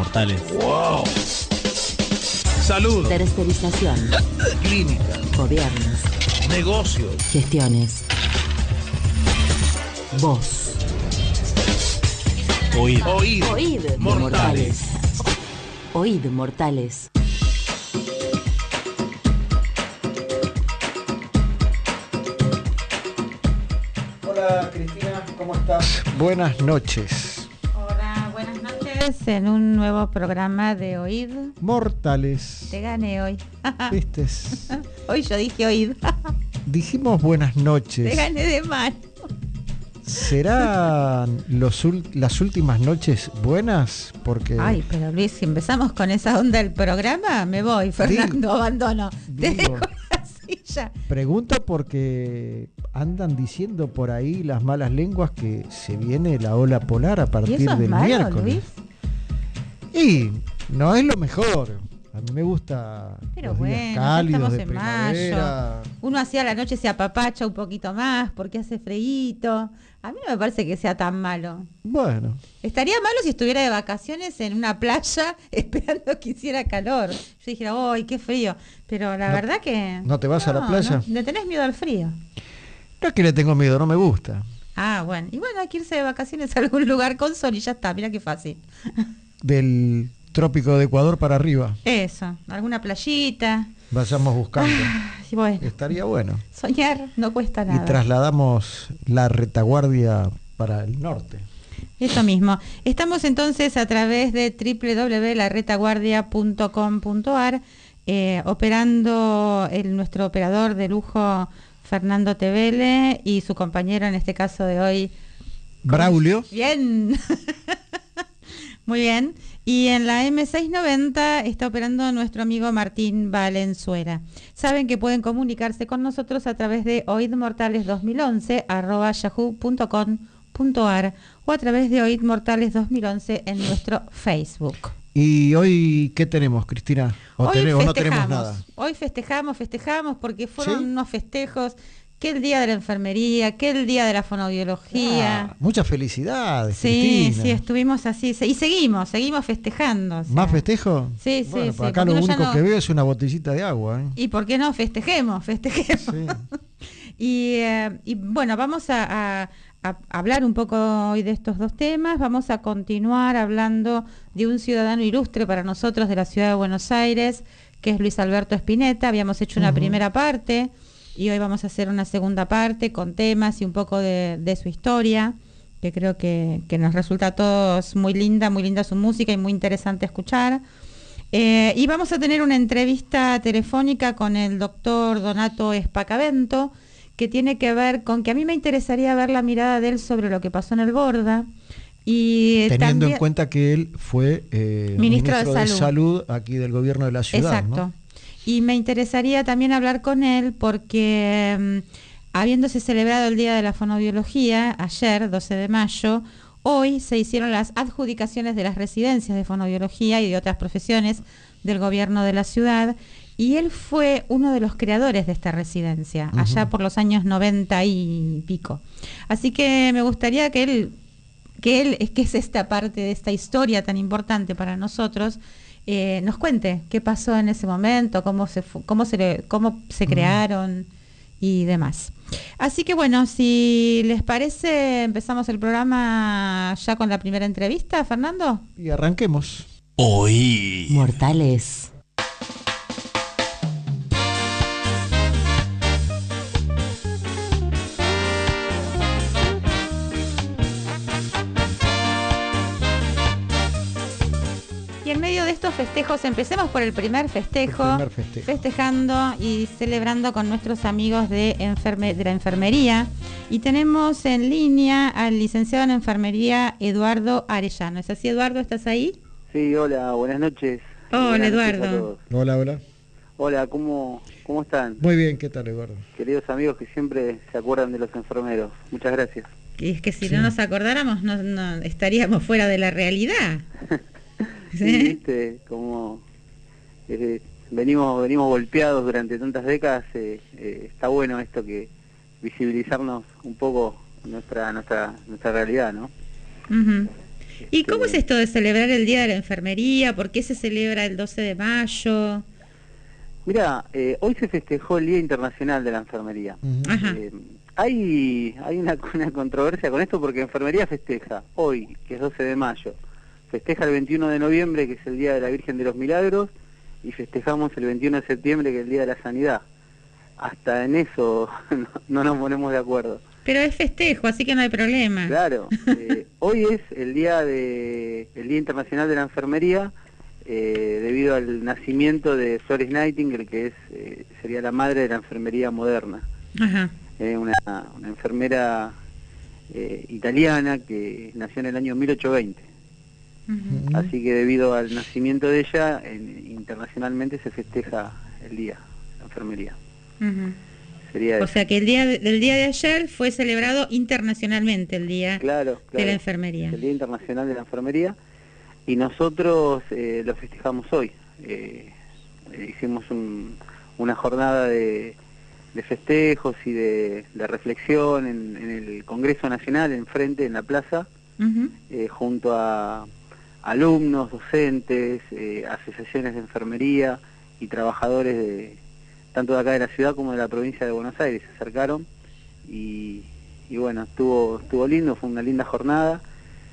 mortales. ¡Wow! Salud. Tercerización. Clínica. Gobiernos. Negocios. Gestiones. Voz. Oíd. Oíd. Oíd. Mortales. Oíd, mortales. Hola Cristina, ¿cómo estás? Buenas noches. Hola, buenas noches en un nuevo programa de Oíd. Mortales. Te gané hoy. ¿Viste? Hoy yo dije Oíd. Dijimos buenas noches. Te gané de mano. ¿Serán las últimas noches buenas? Porque Ay, pero Luis, si empezamos con esa onda del programa, me voy, Fernando, abandono. Te digo, dejo la silla. pregunto porque andan diciendo por ahí las malas lenguas que se viene la ola polar a ¿Y partir eso es del malo, miércoles. Luis? Y no es lo mejor. A mí me gusta Pero los bueno, días ya cálidos estamos de en primavera. mayo. Uno hacia la noche se apapacha un poquito más porque hace freíto. A mí no me parece que sea tan malo. Bueno, Estaría malo si estuviera de vacaciones en una playa esperando que hiciera calor. Yo dijera, ¡ay, qué frío! Pero la No- verdad que... ¿no te vas a la playa? No, ¿le tenés miedo al frío? no es que le tengo miedo, no me gusta. Ah, bueno. Y bueno, hay que irse de vacaciones a algún lugar con sol y ya está. Mira qué fácil. Del trópico de Ecuador para arriba, Eso, alguna playita. vayamos buscando. Y bueno, Estaría bueno. soñar no cuesta Y nada. trasladamos la retaguardia para el norte. Eso mismo. Estamos entonces a través de www.laretaguardia.com.ar operando nuestro operador de lujo Fernando Tevele y su compañero en este caso de hoy. Braulio. Bien. Muy bien. Y en la M690 está operando nuestro amigo Martín Valenzuela. Saben que pueden comunicarse con nosotros a través de oidmortales2011@yahoo.com.ar o a través de oidmortales2011 en nuestro Facebook. ¿Y hoy qué tenemos, Cristina? ¿O no tenemos nada? Hoy festejamos porque fueron ¿Sí? unos festejos, que el día de la enfermería, que el día de la fonoaudiología. Ah, muchas felicidades, Sí, Cristina. sí, estuvimos así. Y seguimos festejando. o sea. ¿Más festejo? Sí, sí, Bueno, sí. por acá porque lo uno ya único no- que veo es una botellita de agua. ¿Y por qué no? Festejemos. Sí. Y bueno, vamos a hablar un poco hoy de estos dos temas. Vamos a continuar hablando de un ciudadano ilustre para nosotros de la ciudad de Buenos Aires, que es Luis Alberto Spinetta. Habíamos hecho una primera parte y hoy vamos a hacer una segunda parte con temas y un poco de su historia, que creo que nos resulta a todos muy linda su música y muy interesante escuchar. Y vamos a tener una entrevista telefónica con el doctor Donato Espacavento, que tiene que ver con que a mí me interesaría ver la mirada de él sobre lo que pasó en el Borda. Y Teniendo también, en cuenta que él fue Ministro de de Salud. Salud aquí del gobierno de la ciudad. Exacto. ¿no? Y me interesaría también hablar con él porque habiéndose celebrado el Día de la Fonoaudiología, ayer, 12 de mayo, hoy se hicieron las adjudicaciones de las residencias de fonoaudiología y de otras profesiones del gobierno de la ciudad, y él fue uno de los creadores de esta residencia, allá por los años 90 y pico. Así que me gustaría que es esta parte de esta historia tan importante para nosotros, nos cuente qué pasó en ese momento, cómo se crearon y demás. Así que bueno, si les parece, empezamos el programa ya con la primera entrevista, Fernando. Y arranquemos. Oíd. Mortales. Y en medio de estos festejos, empecemos por el primer festejo, El primer festejo. festejando y celebrando con nuestros amigos de la enfermería. Y tenemos en línea al licenciado en enfermería Eduardo Arellano. ¿Es así, Eduardo? ¿Estás ahí? Sí, hola, buenas noches. Hola, Buenas noches Eduardo. a todos. Hola, hola. Hola, ¿cómo están? Muy bien, ¿qué tal, Eduardo? Queridos amigos que siempre se acuerdan de los enfermeros. Muchas gracias. Y es que si Sí. no nos acordáramos, no estaríamos fuera de la realidad. Sí, viste, como venimos golpeados durante tantas décadas, está bueno esto que visibilizarnos un poco nuestra realidad, ¿no? Ujú. ¿Y cómo es esto de celebrar el Día de la Enfermería? ¿Por qué se celebra el 12 de mayo? Mira, hoy se festejó el Día Internacional de la Enfermería. Ajá. Hay una controversia con esto porque Enfermería festeja hoy, que es 12 de mayo, festeja el 21 de noviembre, que es el Día de la Virgen de los Milagros, y festejamos el 21 de septiembre, que es el Día de la Sanidad. Hasta en eso no nos ponemos de acuerdo. Pero es festejo, así que no hay problema. Claro, hoy es el Día Internacional de la Enfermería, debido al nacimiento de Florence Nightingale, que sería la madre de la enfermería moderna. Ajá. Una enfermera italiana que nació en el año 1820. Ujú. Así que debido al nacimiento de ella, internacionalmente se festeja el día, la enfermería. Ujú. Sería O eso. sea que el día de ayer fue celebrado internacionalmente el Día Claro, de la Enfermería. el Día Internacional de la Enfermería, y nosotros lo festejamos hoy. Hicimos una jornada de festejos y de reflexión en el Congreso Nacional, enfrente, en la plaza, Ujú. junto a alumnos, docentes, asociaciones de enfermería y trabajadores tanto de acá de la ciudad como de la provincia de Buenos Aires. Se acercaron y bueno, estuvo lindo, fue una linda jornada,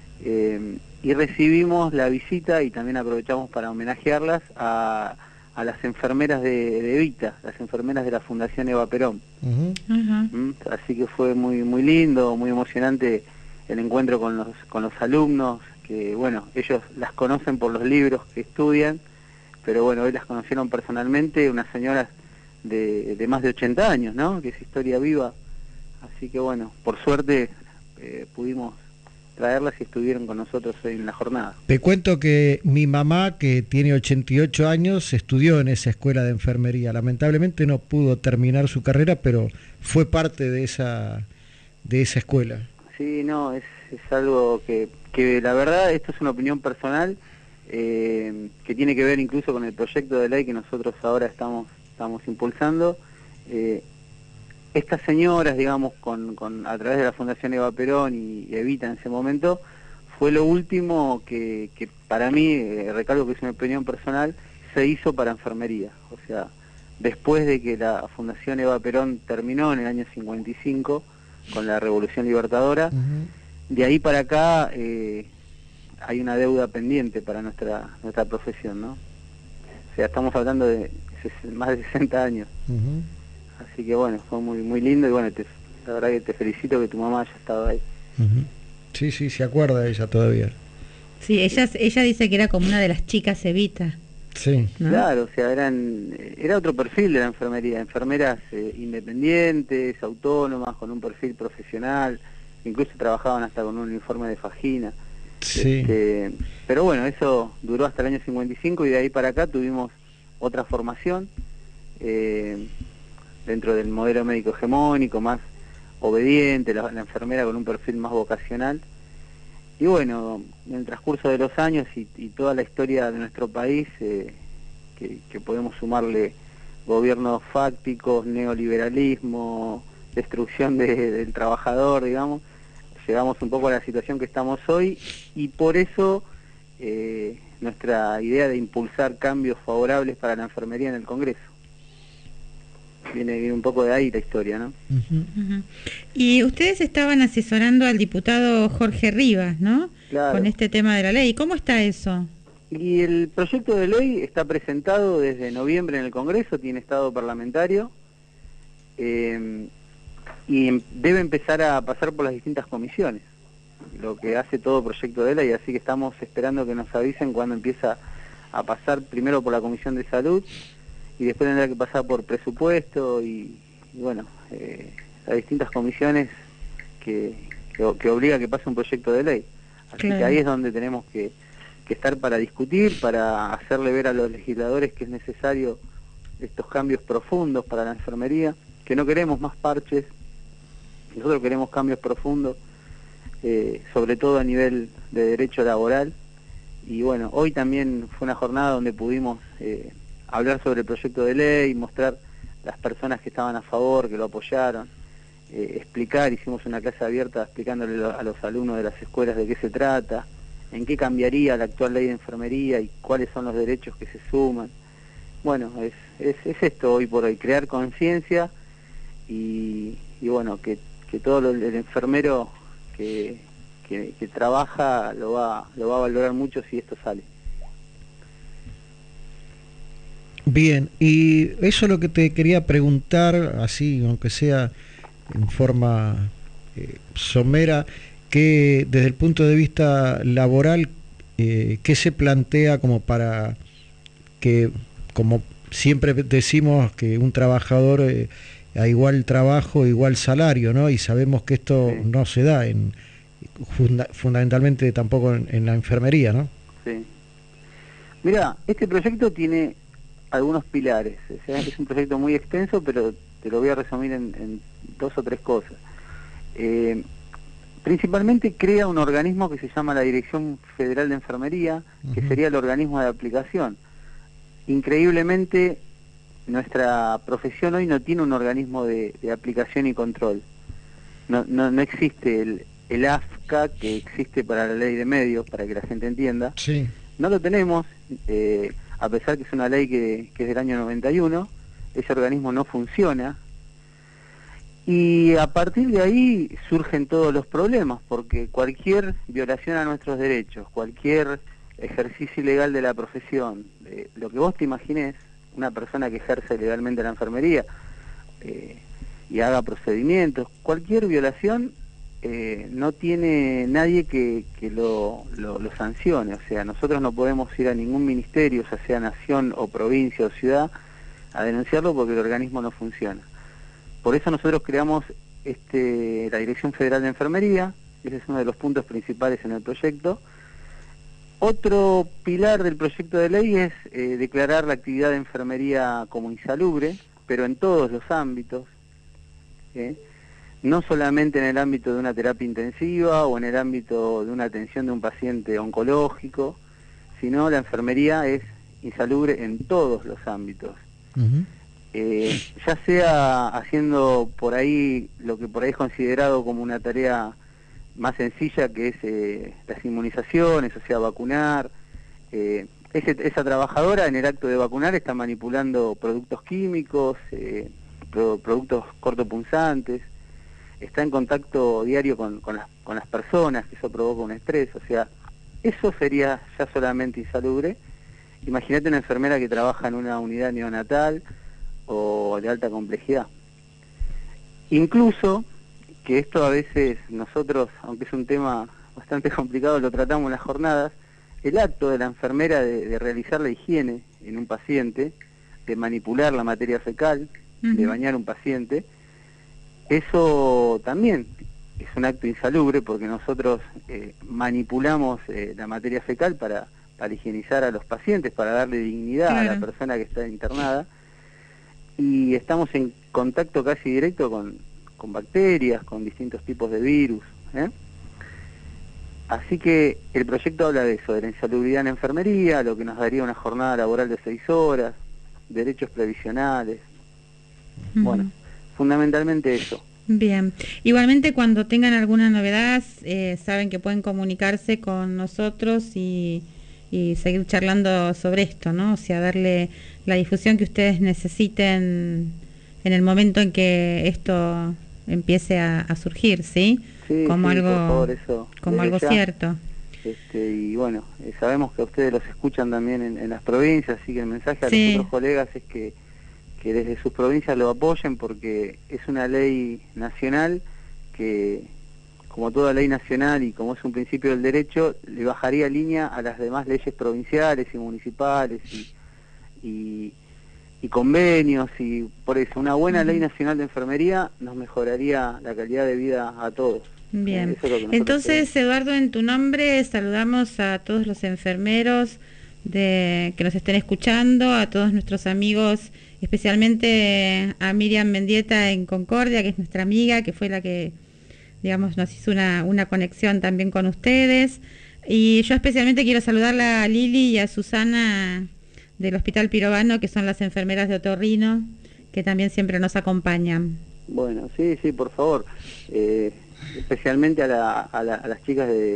y recibimos la visita, y también aprovechamos para homenajearlas a las enfermeras de Evita, las enfermeras de la Fundación Eva Perón. Ujú. Ajá. Así que fue muy lindo, muy emocionante el encuentro con los alumnos, que bueno, ellos las conocen por los libros que estudian, pero bueno, hoy las conocieron personalmente, unas señoras de más de 80 años, ¿no? Que es historia viva. Así que bueno, por suerte pudimos traerlas y estuvieron con nosotros hoy en la jornada. Te cuento que mi mamá, que tiene 88 años, estudió en esa escuela de enfermería. Lamentablemente no pudo terminar su carrera, pero fue parte de esa escuela. Sí, no, es algo que la verdad, esto es una opinión personal, que tiene que ver incluso con el proyecto de ley que nosotros ahora estamos impulsando. Estas señoras, digamos, a través de la Fundación Eva Perón y Evita en ese momento, fue lo último que para mí, recalco que es una opinión personal, se hizo para enfermería. O sea, después de que la Fundación Eva Perón terminó en el año 55 con la Revolución Libertadora, de ahí para acá hay una deuda pendiente para nuestra profesión, ¿no? O sea, estamos hablando de más de 60 años. Ujú. Así que bueno, fue muy lindo, y bueno, la verdad que te felicito que tu mamá haya estado ahí. Ujú. Sí, se acuerda ella todavía. Sí, ella dice que era como una de las chicas Evita, Sí. ¿no? Claro, o sea, era otro perfil de la enfermería, enfermeras independientes, autónomas, con un perfil profesional, incluso trabajaban hasta con un uniforme de fajina. Sí. Pero bueno, eso duró hasta el año 55, y de ahí para acá tuvimos otra formación dentro del modelo médico hegemónico, más obediente, la enfermera con un perfil más vocacional. Y bueno, en el transcurso de los años y toda la historia de nuestro país, que podemos sumarle gobiernos fácticos, neoliberalismo, destrucción del trabajador, digamos, llegamos un poco a la situación que estamos hoy, y por eso nuestra idea de impulsar cambios favorables para la enfermería en el Congreso. Viene un poco de ahí la historia, ¿no? Ujú. Ujú. Y ustedes estaban asesorando al diputado Jorge Rivas, ¿no? Claro. Con este tema de la ley. ¿Cómo está eso? Y el proyecto de ley está presentado desde noviembre en el Congreso, tiene estado parlamentario, y debe empezar a pasar por las distintas comisiones, lo que hace todo proyecto de ley, así que estamos esperando que nos avisen cuando empieza a pasar, primero por la Comisión de Salud, y después tendrá que pasar por presupuesto y bueno, las distintas comisiones que obliga a que pase un proyecto de ley. Así Claro. que ahí es donde tenemos que estar para discutir, para hacerle ver a los legisladores que es necesario estos cambios profundos para la enfermería, que no queremos más parches, nosotros queremos cambios profundos, sobre todo a nivel de derecho laboral. Y bueno, hoy también fue una jornada donde pudimos hablar sobre el proyecto de ley, mostrar las personas que estaban a favor, que lo apoyaron, explicar, hicimos una clase abierta explicándole a los alumnos de las escuelas de qué se trata, en qué cambiaría la actual ley de enfermería y cuáles son los derechos que se suman. Bueno, es esto hoy por hoy, crear conciencia y bueno, que todo el enfermero que trabaja lo va a valorar mucho si esto sale. Bien, y eso es lo que te quería preguntar, así, aunque sea en forma somera, que desde el punto de vista laboral, ¿qué se plantea como para que, como siempre decimos, que un trabajador a igual trabajo, igual salario, ¿no? Y sabemos que esto Sí. no se da fundamentalmente tampoco en la enfermería, ¿no? Sí. Mira, este proyecto tiene algunos pilares, o sea, es un proyecto muy extenso, pero te lo voy a resumir en 2 o 3 cosas. Principalmente crea un organismo que se llama la Dirección Federal de Enfermería, que sería el organismo de aplicación. Increíblemente, nuestra profesión hoy no tiene un organismo de aplicación y control. No existe el AFCA que existe para la ley de medios, para que la gente entienda. Sí. No lo tenemos, a pesar que es una ley que es del año 91, ese organismo no funciona. Y a partir de ahí surgen todos los problemas, porque cualquier violación a nuestros derechos, cualquier ejercicio ilegal de la profesión, lo que vos te imagines, una persona que ejerce legalmente la enfermería y haga procedimientos, cualquier violación no tiene nadie que lo sancione. O sea, nosotros no podemos ir a ningún ministerio, ya sea nación o provincia o ciudad, a denunciarlo porque el organismo no funciona. Por eso nosotros creamos la Dirección Federal de Enfermería. Ese es uno de los puntos principales en el proyecto. Otro pilar del proyecto de ley es declarar la actividad de enfermería como insalubre, pero en todos los ámbitos, no solamente en el ámbito de una terapia intensiva o en el ámbito de una atención de un paciente oncológico, sino la enfermería es insalubre en todos los ámbitos. Uh-huh. Ya sea haciendo por ahí lo que por ahí es considerado como una tarea más sencilla, que es las inmunizaciones, o sea, vacunar. Esa trabajadora en el acto de vacunar está manipulando productos químicos, productos cortopunzantes, está en contacto diario con las personas, que eso provoca un estrés. O sea, eso sería ya solamente insalubre. Imagínate una enfermera que trabaja en una unidad neonatal o de alta complejidad. Incluso, que esto a veces nosotros, aunque es un tema bastante complicado, lo tratamos en las jornadas, el acto de la enfermera de realizar la higiene en un paciente, de manipular la materia fecal, de bañar un paciente, eso también es un acto insalubre, porque nosotros manipulamos la materia fecal para higienizar a los pacientes, para darle dignidad a la persona que está internada, y estamos en contacto casi directo con bacterias, con distintos tipos de virus, Así que el proyecto habla de eso, de la insalubridad en la enfermería, lo que nos daría una jornada laboral de 6 horas, derechos previsionales, bueno, fundamentalmente eso. Bien, igualmente cuando tengan alguna novedad, saben que pueden comunicarse con nosotros y seguir charlando sobre esto, ¿no? O sea, darle la difusión que ustedes necesiten en el momento en que esto empiece a surgir, ¿sí? Sí, como sí, algo, por favor, eso, como algo ya, cierto. Y bueno, sabemos que a ustedes los escuchan también en las provincias, así que el mensaje a Sí. los otros colegas es que desde sus provincias lo apoyen, porque es una ley nacional que, como toda ley nacional y como es un principio del derecho, le bajaría línea a las demás leyes provinciales y municipales y convenios, y por eso una buena ley nacional de enfermería nos mejoraría la calidad de vida a todos. Bien, Eso es lo que nosotros entonces queremos. Eduardo, en tu nombre saludamos a todos los enfermeros que nos estén escuchando, a todos nuestros amigos, especialmente a Miriam Mendieta en Concordia, que es nuestra amiga, que fue la que, digamos, nos hizo una conexión también con ustedes. Y yo especialmente quiero saludar a Lili y a Susana del Hospital Pirovano, que son las enfermeras de Otorrino, que también siempre nos acompañan. Bueno, sí, por favor. Especialmente a las chicas de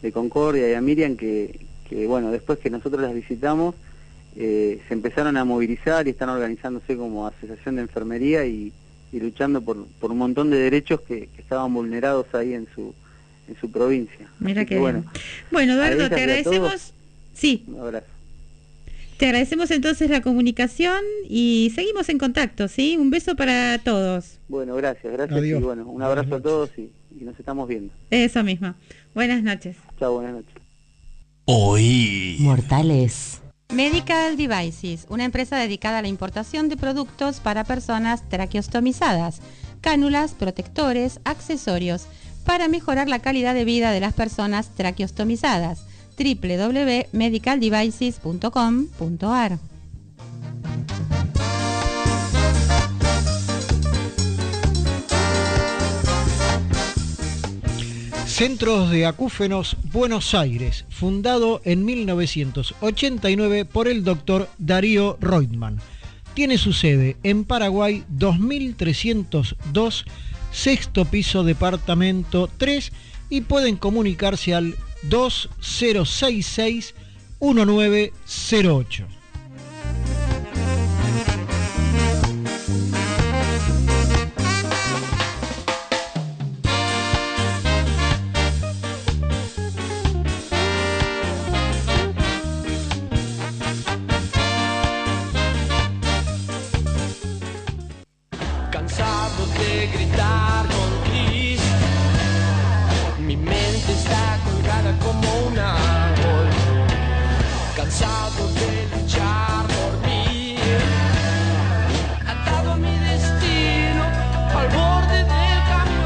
Concordia y a Miriam que bueno, después que nosotros las visitamos, se empezaron a movilizar y están organizándose como asociación de enfermería y luchando por un montón de derechos que estaban vulnerados ahí en su provincia. Mira que bueno. Bueno, A Eduardo, ellas te y a agradecemos. todos, Sí, un abrazo. te agradecemos entonces la comunicación y seguimos en contacto, ¿sí? Un beso para todos. Bueno, gracias. Adiós. Y bueno, un abrazo Buenas a todos y nos estamos viendo. Eso mismo. Buenas noches. Chao, buenas noches. Oí. Mortales. Medical Devices, una empresa dedicada a la importación de productos para personas traqueostomizadas, cánulas, protectores, accesorios, para mejorar la calidad de vida de las personas traqueostomizadas. www.medicaldevices.com.ar. Centros de Acúfenos Buenos Aires, fundado en 1989 por el doctor Darío Reutemann. Tiene su sede en Paraguay 2302, sexto piso, departamento 3, y pueden comunicarse al 2066-1908. Cansado de gritar con Cris, mi mente está colgada como un árbol. Cansado de luchar por mí, atado a mi destino, al borde del camino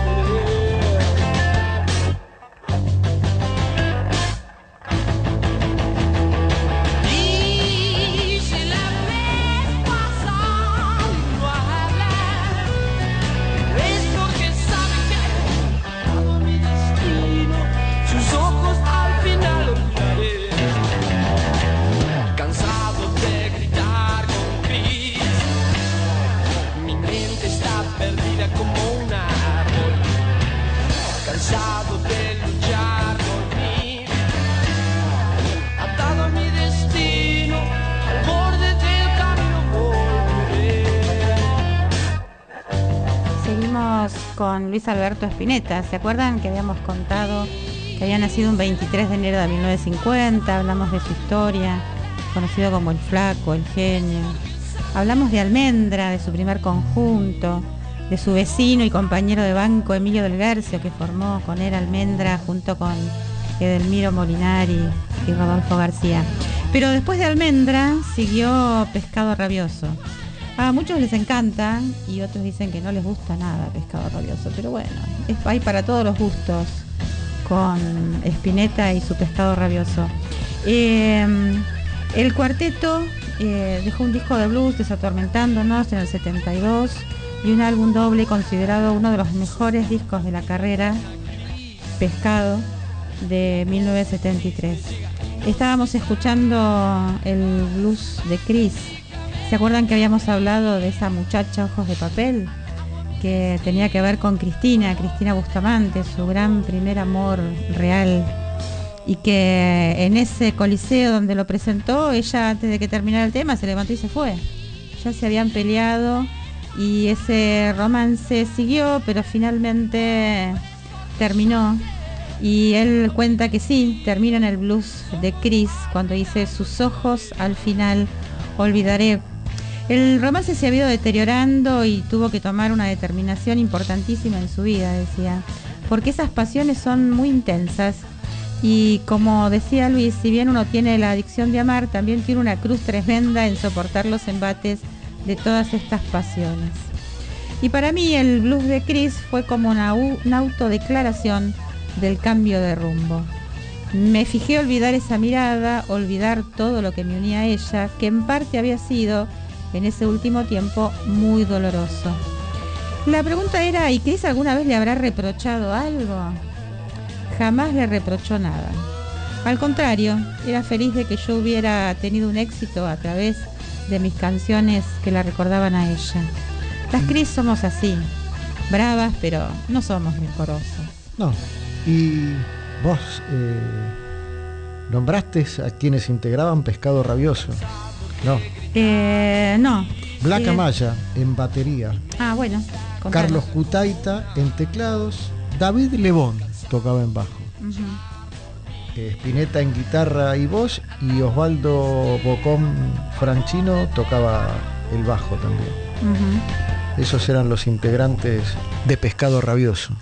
volveré. Y si la vez pasando a hablar, es porque sabe que atado a mi destino, sus ojos al final olvidaré. Cansado de gritar con Cris, mi mente está perdida como un árbol. Cansado de luchar por mí, atado a mi destino, al borde del camino volveré. Seguimos con Luis Alberto Spinetta. ¿Se acuerdan que habíamos contado que había nacido un 23 de enero de 1950? Hablamos de su historia, conocido como el Flaco, el Genio. Hablamos de Almendra, de su primer conjunto, de su vecino y compañero de banco Emilio del Guercio, que formó con él Almendra junto con Edelmiro Molinari y Rodolfo García. Pero después de Almendra siguió Pescado Rabioso. A muchos les encanta y otros dicen que no les gusta nada Pescado Rabioso, pero bueno, hay para todos los gustos con Spinetta y su Pescado Rabioso. El cuarteto dejó un disco de blues, Desatormentándonos, en el 72, y un álbum doble considerado uno de los mejores discos de la carrera, Pescado, de 1973. Estábamos escuchando el blues de Cris. ¿Se acuerdan que habíamos hablado de esa muchacha Ojos de Papel? Que tenía que ver con Cristina Bustamante, su gran primer amor real. Y que en ese coliseo donde lo presentó, ella antes de que terminara el tema se levantó y se fue. Ya se habían peleado y ese romance siguió, pero finalmente terminó. Y él cuenta que sí, termina en el blues de Cris cuando dice: sus ojos al final olvidaré. El romance se había ido deteriorando y tuvo que tomar una determinación importantísima en su vida, decía, porque esas pasiones son muy intensas. Y como decía Luis, si bien uno tiene la adicción de amar, también tiene una cruz tremenda en soportar los embates de todas estas pasiones. Y para mí el blues de Cris fue como una autodeclaración del cambio de rumbo. Me fijé olvidar esa mirada, olvidar todo lo que me unía a ella, que en parte había sido, en ese último tiempo, muy doloroso. La pregunta era, ¿y Cris alguna vez le habrá reprochado algo? Jamás le reprochó nada. Al contrario, era feliz de que yo hubiera tenido un éxito a través de mis canciones que la recordaban a ella. Las Cris somos así, bravas, pero no somos rencorosas. No, y Vos nombraste a quienes integraban Pescado Rabioso. No. No. Blanca Maya en batería. Ah, bueno. Contanos. Carlos Cutaita en teclados. David Lebón tocaba en bajo. Spinetta en guitarra y voz. Y Osvaldo Bocón Franchino tocaba el bajo también. Esos eran los integrantes de Pescado Rabioso.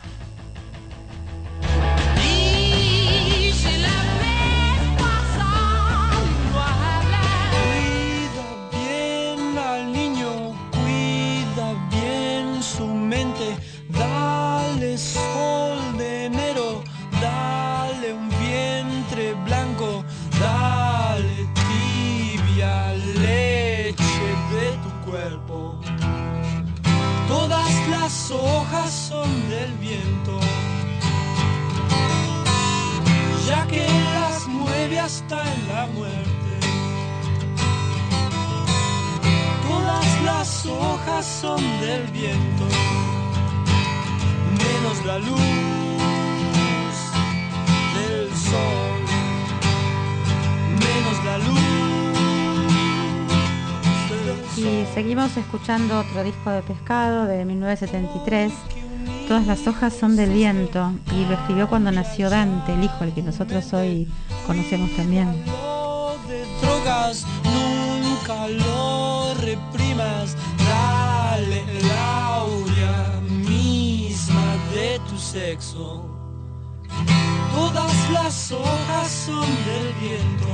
Las hojas son del viento, ya que las mueve hasta en la muerte. Todas las hojas son del viento, menos la luz del sol, menos la luz. Y seguimos escuchando otro disco de Pescado de 1973. Todas las hojas son del viento, y lo escribió cuando nació Dante, el hijo, el que nosotros hoy conocemos también. De drogas, nunca lo reprimas, dale la aurea misma de tu sexo. Todas las hojas son del viento,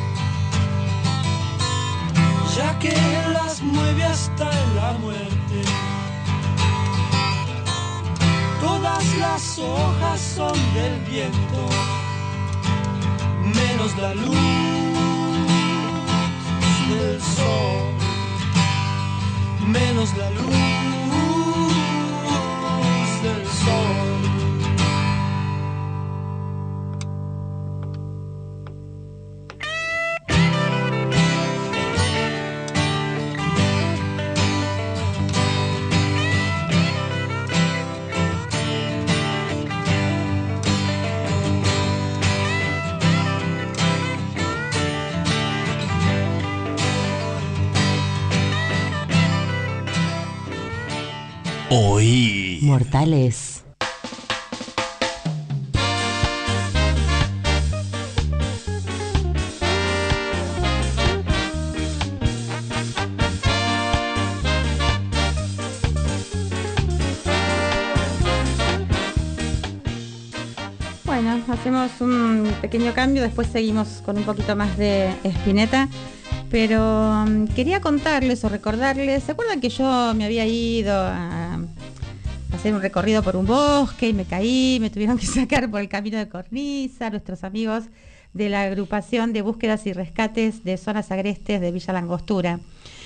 ya que las mueve hasta en la muerte. Todas las hojas son del viento, menos la luz del sol, menos la luz del sol. Hoy. Mortales. Bueno, hacemos un pequeño cambio, después seguimos con un poquito más de Spinetta. Pero quería contarles o recordarles, ¿se acuerdan que yo me había ido a hacer un recorrido por un bosque y me caí, me tuvieron que sacar por el camino de Cornisa, nuestros amigos de la agrupación de búsquedas y rescates de zonas agrestes de Villa Langostura?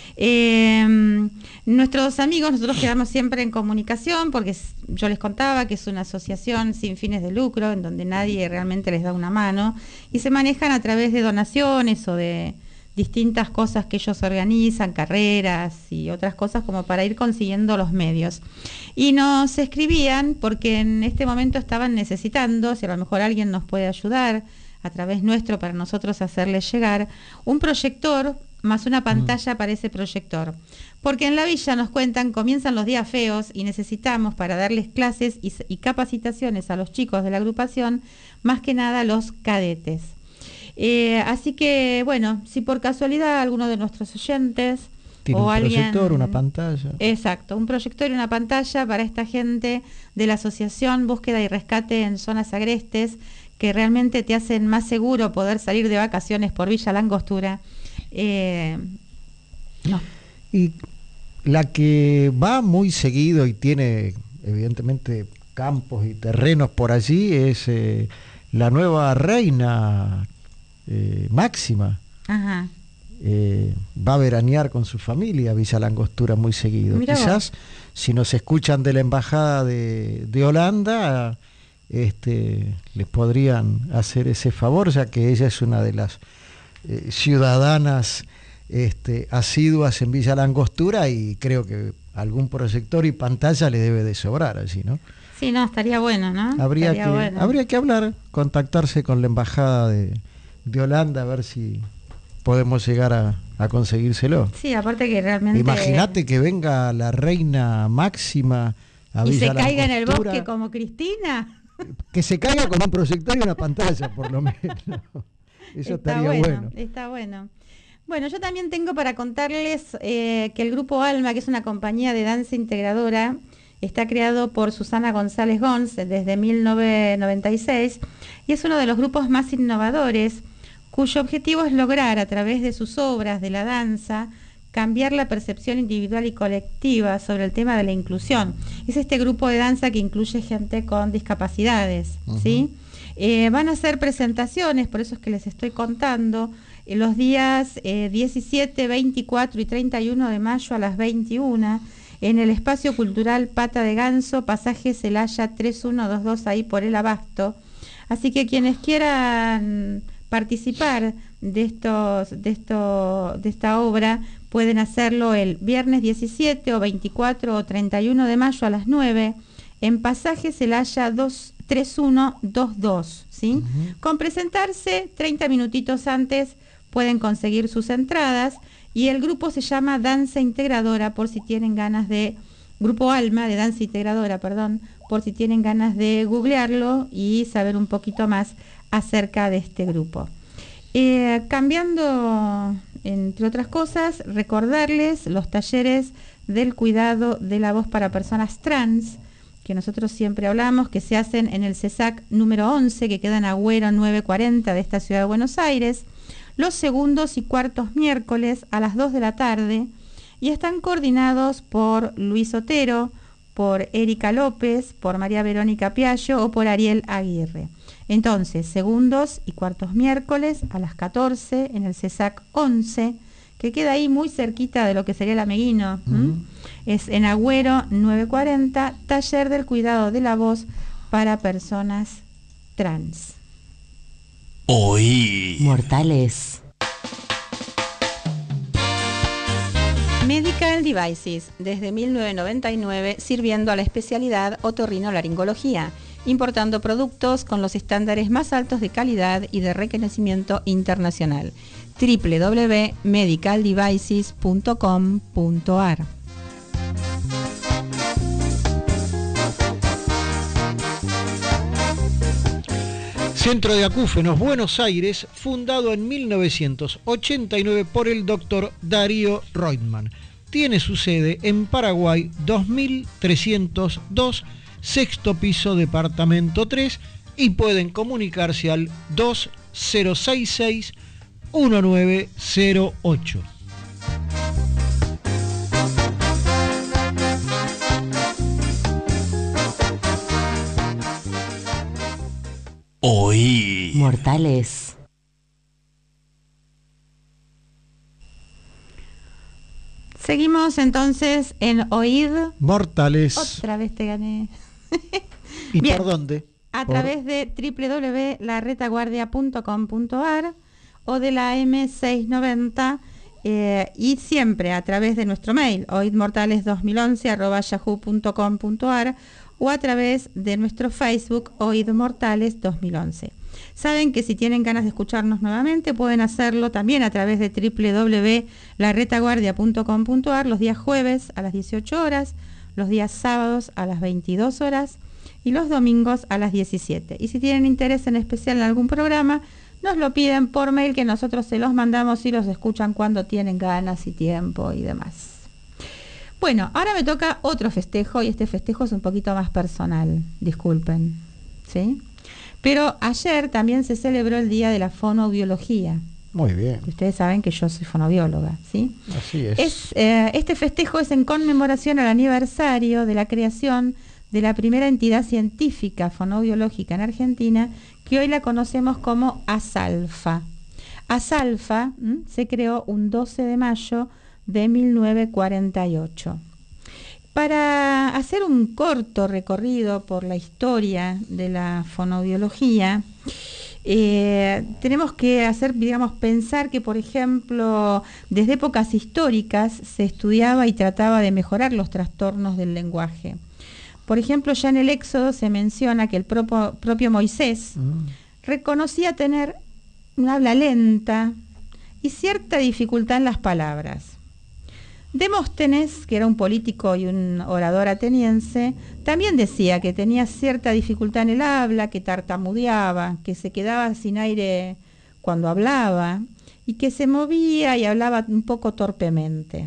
Nuestros amigos, nosotros quedamos siempre en comunicación porque yo les contaba que es una asociación sin fines de lucro en donde nadie realmente les da una mano y se manejan a través de donaciones o de distintas cosas que ellos organizan, carreras y otras cosas como para ir consiguiendo los medios. Y nos escribían porque en este momento estaban necesitando, si a lo mejor alguien nos puede ayudar a través nuestro para nosotros hacerles llegar, un proyector más una pantalla para ese proyector. Porque en la villa nos cuentan, comienzan los días feos y necesitamos para darles clases y capacitaciones a los chicos de la agrupación, más que nada a los cadetes. Así que, bueno, si por casualidad alguno de nuestros oyentes tiene o un alguien... proyector, una pantalla. Exacto, un proyector y una pantalla para esta gente de la Asociación Búsqueda y Rescate en Zonas Agrestes, que realmente te hacen más seguro poder salir de vacaciones por Villa Langostura. No. Y la que va muy seguido y tiene, evidentemente, campos y terrenos por allí es la nueva reina Máxima. Ajá. Va a veranear con su familia a Villa Langostura muy seguido. Mirá Quizás, si nos escuchan de la embajada de Holanda, les podrían hacer ese favor, ya que ella es una de las ciudadanas asiduas en Villa La Angostura, y creo que algún proyector y pantalla le debe de sobrar allí, ¿no? Sí, no, estaría bueno, ¿no? Habría Estaría que hablar, contactarse con la embajada de Holanda, a ver si podemos llegar a conseguírselo. Sí, aparte que realmente... Imagínate que venga la reina Máxima a y Villa se La caiga en el Angostura, bosque como Cristina. que se caiga con un proyector y una pantalla, por lo menos. Eso estaría bueno. Está bueno. Bueno, yo también tengo para contarles que el Grupo Alma, que es una compañía de danza integradora, está creado por Susana González Gons desde 1996 y es uno de los grupos más innovadores, cuyo objetivo es lograr a través de sus obras de la danza cambiar la percepción individual y colectiva sobre el tema de la inclusión. Es este grupo de danza que incluye gente con discapacidades, ¿sí? Van a hacer presentaciones, por eso es que les estoy contando, los días 17, 24 y 31 de mayo a las 21 en el Espacio Cultural Pata de Ganso, pasaje Celaya 3122, ahí por el Abasto. Así que quienes quieran participar de esta obra pueden hacerlo el viernes 17 o 24 o 31 de mayo a las 9 en pasaje Celaya 3122, ¿sí? Con presentarse 30 minutitos antes pueden conseguir sus entradas, y el grupo se llama Danza Integradora, por si tienen ganas de... Grupo Alma de Danza Integradora, perdón, por si tienen ganas de googlearlo y saber un poquito más acerca de este grupo. Cambiando, entre otras cosas, recordarles los talleres del cuidado de la voz para personas trans, que nosotros siempre hablamos, que se hacen en el CESAC número 11, que queda en Agüero 940 de esta ciudad de Buenos Aires, los segundos y cuartos miércoles a las 2 de la tarde, y están coordinados por Luis Otero, por Erika López, por María Verónica Piaggio o por Ariel Aguirre. Entonces, segundos y cuartos miércoles a las 14 en el CESAC 11, que queda ahí muy cerquita de lo que sería el Ameguino. Es en Agüero 940, taller del cuidado de la voz para personas trans. Hoy. Mortales. Medical Devices, desde 1999 sirviendo a la especialidad otorrinolaringología, importando productos con los estándares más altos de calidad y de reconocimiento internacional. www.medicaldevices.com.ar. Centro de Acúfenos Buenos Aires, fundado en 1989 por el doctor Darío Reutemann. Tiene su sede en Paraguay 2302, sexto piso, departamento 3, y pueden comunicarse al 2066-1908. Hoy. Mortales. Seguimos entonces en Oíd. Mortales. Otra vez te gané. ¿Y Bien. por dónde? A través de www.laretaguardia.com.ar o de la M690 y siempre a través de nuestro mail oidmortales2011@yahoo.com.ar o a través de nuestro Facebook Oidmortales 2011. Saben que si tienen ganas de escucharnos nuevamente pueden hacerlo también a través de www.laretaguardia.com.ar los días jueves a las 18 horas, los días sábados a las 22 horas y los domingos a las 17. Y si tienen interés en especial en algún programa, nos lo piden por mail, que nosotros se los mandamos y los escuchan cuando tienen ganas y tiempo y demás. Bueno, ahora me toca otro festejo, y este festejo es un poquito más personal, disculpen, ¿sí? Pero ayer también se celebró el Día de la Fonoaudiología. Muy bien. Ustedes saben que yo soy fonoaudióloga, ¿sí? Así es. Este festejo es en conmemoración al aniversario de la creación de la primera entidad científica fonoaudiológica en Argentina, que hoy la conocemos como ASALFA. ASALFA se creó un 12 de mayo de 1948. Para hacer un corto recorrido por la historia de la fonoaudiología, Tenemos que hacer, digamos, pensar que, por ejemplo, desde épocas históricas se estudiaba y trataba de mejorar los trastornos del lenguaje. Por ejemplo, ya en el Éxodo se menciona que el propio Moisés reconocía tener un habla lenta y cierta dificultad en las palabras. Demóstenes, que era un político y un orador ateniense, también decía que tenía cierta dificultad en el habla, que tartamudeaba, que se quedaba sin aire cuando hablaba y que se movía y hablaba un poco torpemente.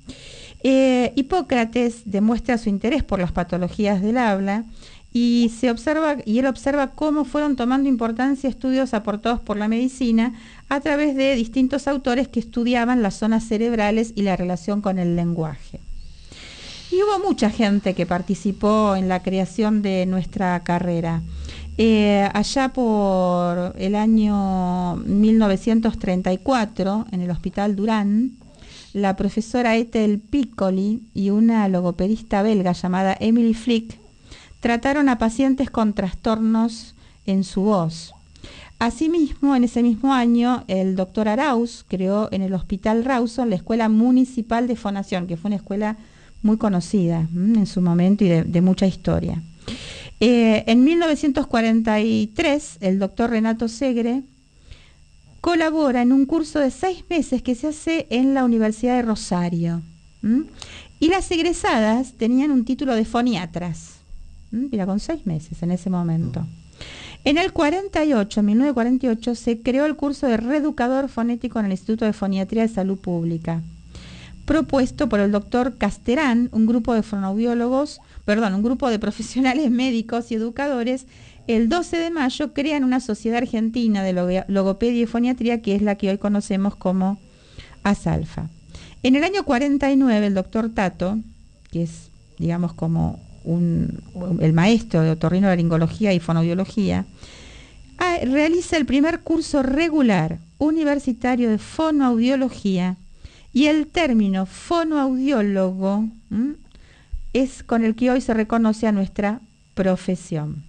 Hipócrates demuestra su interés por las patologías del habla y él observa cómo fueron tomando importancia estudios aportados por la medicina a través de distintos autores que estudiaban las zonas cerebrales y la relación con el lenguaje. Y hubo mucha gente que participó en la creación de nuestra carrera. Allá por el año 1934, en el Hospital Durán, la profesora Ethel Piccoli y una logopedista belga llamada Emily Flick trataron a pacientes con trastornos en su voz. Asimismo, en ese mismo año, el doctor Arauz creó en el Hospital Rawson la Escuela Municipal de Fonación, que fue una escuela muy conocida en su momento y de mucha historia. En 1943, el doctor Renato Segre colabora en un curso de 6 meses que se hace en la Universidad de Rosario. Y las egresadas tenían un título de foniatras. Mira, con 6 meses en ese momento. En el 1948, se creó el curso de reeducador fonético en el Instituto de Foniatría de Salud Pública, propuesto por el doctor Casterán, un grupo de profesionales médicos y educadores. El 12 de mayo crean una sociedad argentina de logopedia y foniatría, que es la que hoy conocemos como ASALFA. En el año 49, el doctor Tato, que es, digamos, como el maestro de otorrinolaringología y fonoaudiología, realiza el primer curso regular universitario de fonoaudiología, y el término fonoaudiólogo es con el que hoy se reconoce a nuestra profesión.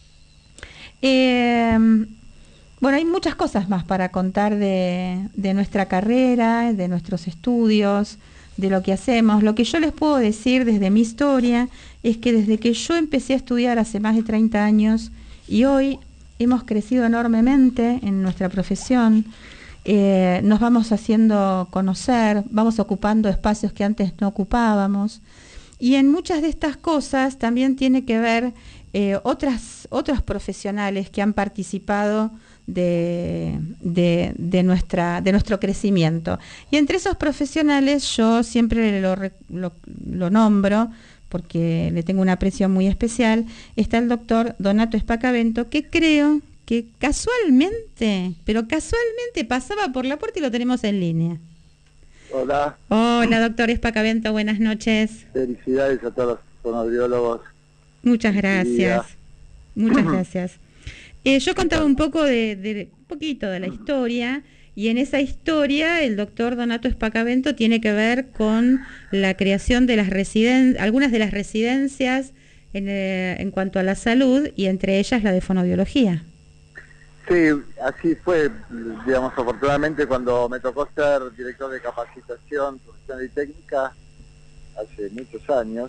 Bueno, hay muchas cosas más para contar de nuestra carrera, de nuestros estudios, de lo que hacemos. Lo que yo les puedo decir desde mi historia es que desde que yo empecé a estudiar hace más de 30 años y hoy hemos crecido enormemente en nuestra profesión, nos vamos haciendo conocer, vamos ocupando espacios que antes no ocupábamos, y en muchas de estas cosas también tiene que ver otros profesionales que han participado de nuestro crecimiento. Y entre esos profesionales yo siempre lo nombro, porque le tengo una aprecio muy especial. Está el doctor Donato Espacavento, que creo que casualmente pasaba por la puerta y lo tenemos en línea. Hola. Hola, doctor Espacavento, buenas noches. Felicidades a todos los fonoaudiólogos. Muchas gracias. Muchas gracias. Yo contaba un poquito de la historia, y en esa historia el doctor Donato Espacavento tiene que ver con la creación de algunas de las residencias en cuanto a la salud, y entre ellas la de fonoaudiología. Sí, así fue, digamos, afortunadamente cuando me tocó ser director de capacitación profesional y técnica hace muchos años,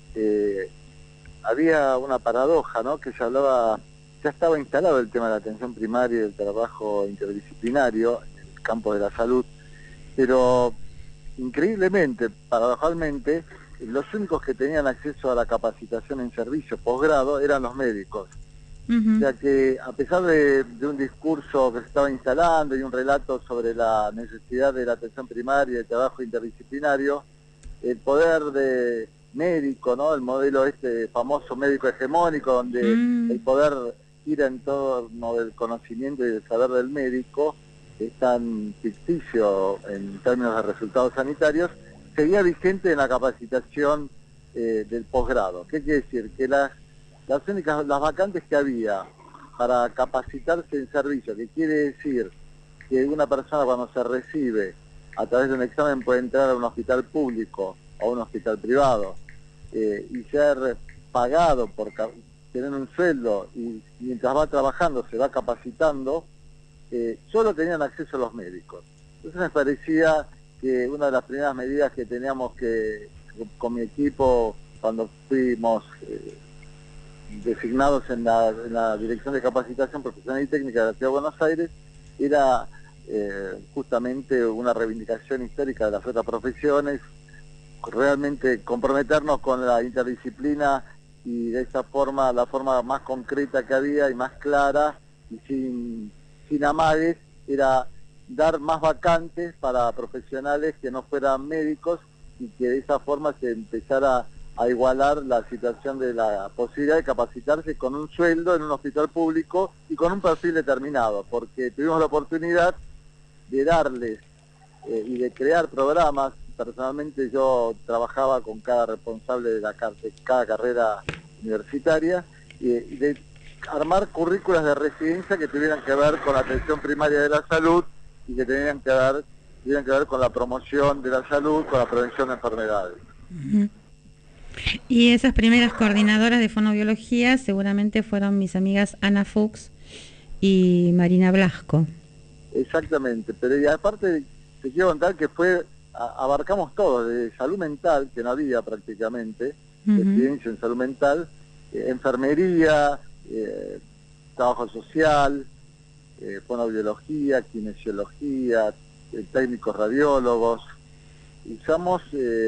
había una paradoja, ¿no? Que ya estaba instalado el tema de la atención primaria y del trabajo interdisciplinario en el campo de la salud, pero increíblemente, paradojalmente, los únicos que tenían acceso a la capacitación en servicio posgrado eran los médicos. O sea que, a pesar de un discurso que se estaba instalando y un relato sobre la necesidad de la atención primaria y el trabajo interdisciplinario, el poder de médico, ¿no? El modelo famoso médico hegemónico, donde el poder gira en torno del conocimiento y del saber del médico, es tan ficticio en términos de resultados sanitarios, seguía vigente en la capacitación del posgrado. ¿Qué quiere decir? Que las vacantes que había para capacitarse en servicio, que quiere decir que una persona cuando se recibe a través de un examen puede entrar a un hospital público o a un hospital privado y ser pagado tener un sueldo y mientras va trabajando se va capacitando, solo tenían acceso a los médicos. Entonces me parecía que una de las primeras medidas que teníamos que, con mi equipo, cuando fuimos designados en la Dirección de Capacitación Profesional y Técnica de la Ciudad de Buenos Aires, era justamente una reivindicación histórica de las otras profesiones, realmente comprometernos con la interdisciplina y de esa forma, la forma más concreta que había y más clara y sin amagues, era dar más vacantes para profesionales que no fueran médicos y que de esa forma se empezara a igualar la situación de la posibilidad de capacitarse con un sueldo en un hospital público y con un perfil determinado, porque tuvimos la oportunidad de darles y de crear programas. Personalmente yo trabajaba con cada responsable de cada carrera universitaria y de armar currículas de residencia que tuvieran que ver con la atención primaria de la salud y que tuvieran que ver con la promoción de la salud, con la prevención de enfermedades. Uh-huh. Y esas primeras coordinadoras de fonobiología seguramente fueron mis amigas Ana Fuchs y Marina Blasco. Exactamente, pero y aparte te quiero contar que abarcamos todo, de salud mental, que no había prácticamente, de ciencia en salud mental, enfermería, trabajo social, fonoaudiología, kinesiología, técnicos radiólogos, usamos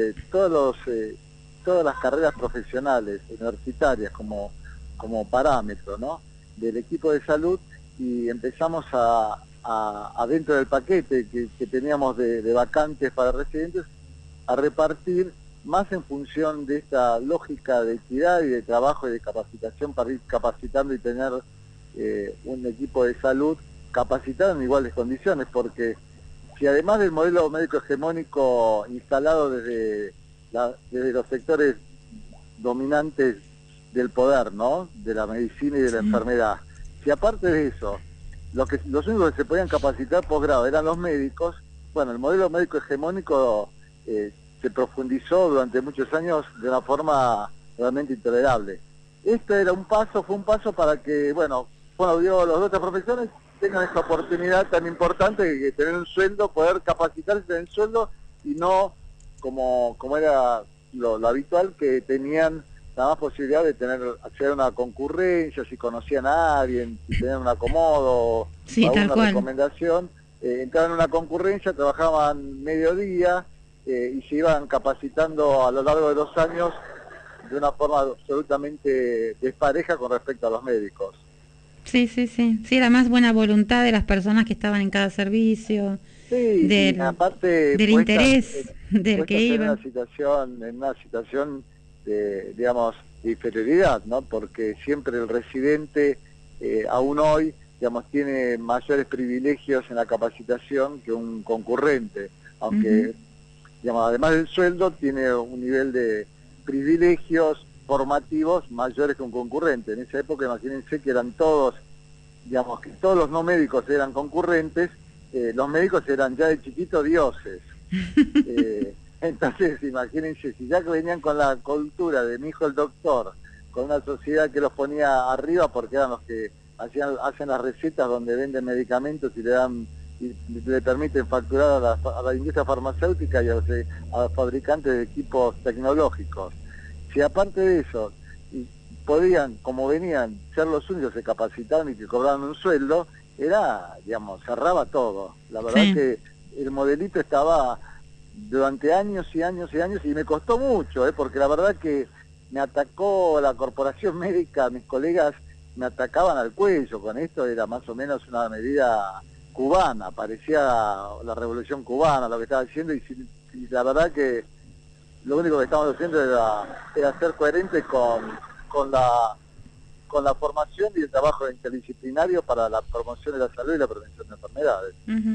todas las carreras profesionales, universitarias, como parámetro, ¿no?, del equipo de salud, y empezamos dentro del paquete que teníamos de vacantes para residentes, a repartir más en función de esta lógica de equidad y de trabajo y de capacitación para ir capacitando y tener un equipo de salud capacitado en iguales condiciones, porque si además del modelo médico hegemónico instalado desde los sectores dominantes del poder, ¿no?, de la medicina y de la enfermedad, si aparte de eso, los únicos que se podían capacitar posgrado eran los médicos, bueno, el modelo médico hegemónico se profundizó durante muchos años de una forma realmente intolerable. Fue un paso para que, bueno, los otras profesiones tengan esta oportunidad tan importante de tener un sueldo, poder capacitarse en el sueldo, y no como era lo habitual, que tenían la más posibilidad de acceder a una concurrencia, si conocían a alguien, si tenían un acomodo, sí, o alguna tal cual. Recomendación, entraban en una concurrencia, trabajaban mediodía y se iban capacitando a lo largo de los años de una forma absolutamente despareja con respecto a los médicos. Sí, era más buena voluntad de las personas que estaban en cada servicio, del interés del que iba. En una situación de, digamos, de inferioridad, ¿no? Porque siempre el residente, aún hoy, digamos, tiene mayores privilegios en la capacitación que un concurrente, aunque, digamos, además del sueldo, tiene un nivel de privilegios formativos mayores que un concurrente. En esa época, imagínense que eran todos, digamos, que todos los no médicos eran concurrentes, los médicos eran ya de chiquitos dioses. Entonces, imagínense, si ya que venían con la cultura de mi hijo el doctor, con una sociedad que los ponía arriba porque eran los que hacen las recetas donde venden medicamentos y le permiten facturar a la industria farmacéutica y a los fabricantes de equipos tecnológicos. Si aparte de eso podían, como venían, ser los únicos que se capacitaban y que cobraban un sueldo, cerraba todo. La verdad que el modelito estaba durante años y años y años, y me costó mucho, porque la verdad que me atacó la corporación médica, mis colegas me atacaban al cuello con esto. Era más o menos una medida cubana, parecía la revolución cubana lo que estaba haciendo, y la verdad que lo único que estábamos haciendo era ser coherentes con la formación y el trabajo interdisciplinario para la promoción de la salud y la prevención de enfermedades.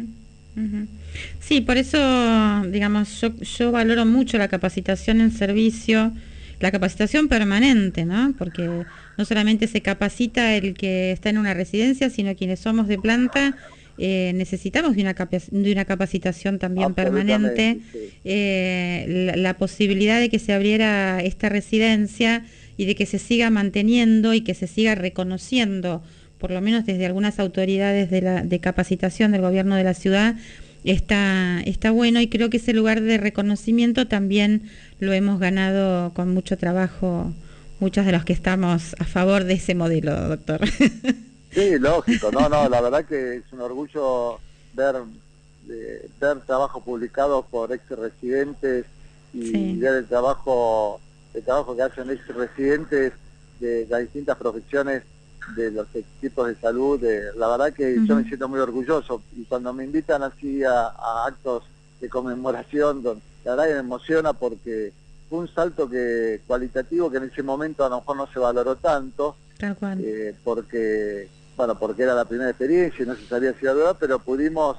Sí, por eso, digamos, yo valoro mucho la capacitación en servicio, la capacitación permanente, ¿no? Porque no solamente se capacita el que está en una residencia, sino quienes somos de planta necesitamos de una capacitación también permanente. Sí. La posibilidad de que se abriera esta residencia y de que se siga manteniendo y que se siga reconociendo, por lo menos desde algunas autoridades de capacitación del gobierno de la ciudad, está bueno, y creo que ese lugar de reconocimiento también lo hemos ganado con mucho trabajo, muchos de los que estamos a favor de ese modelo, doctor. Sí, lógico, no, la verdad que es un orgullo ver trabajos publicados por ex residentes y Sí. ver el trabajo que hacen ex residentes de las distintas profesiones, de los equipos de salud. La verdad que yo me siento muy orgulloso, y cuando me invitan así a actos de conmemoración, la verdad que me emociona, porque fue un salto cualitativo que en ese momento a lo mejor no se valoró tanto, Tal cual. porque era la primera experiencia y no se sabía si iba a durar, pero pudimos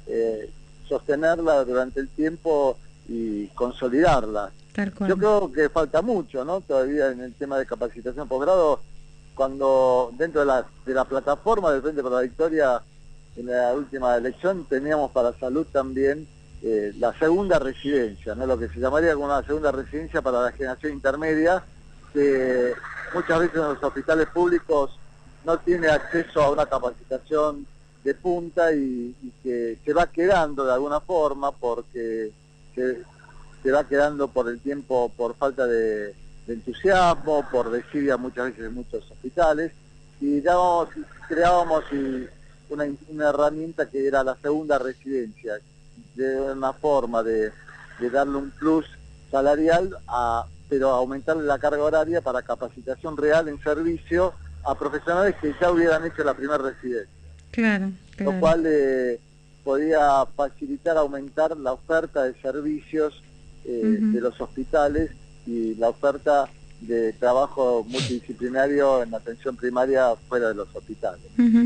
sostenerla durante el tiempo y consolidarla. Tal cual. Yo creo que falta mucho, ¿no? Todavía en el tema de capacitación posgrado, cuando dentro de la plataforma del Frente por la Victoria, en la última elección, teníamos para salud también la segunda residencia, ¿no? Lo que se llamaría como una segunda residencia para la generación intermedia, que muchas veces en los hospitales públicos no tiene acceso a una capacitación de punta, y que se va quedando de alguna forma, porque se va quedando por el tiempo, por falta de entusiasmo, por desidia muchas veces en muchos hospitales, y creábamos una herramienta que era la segunda residencia, de una forma de darle un plus salarial, pero aumentarle la carga horaria para capacitación real en servicio a profesionales que ya hubieran hecho la primera residencia. Claro. Lo cual podía facilitar, aumentar la oferta de servicios de los hospitales y la oferta de trabajo multidisciplinario en atención primaria fuera de los hospitales.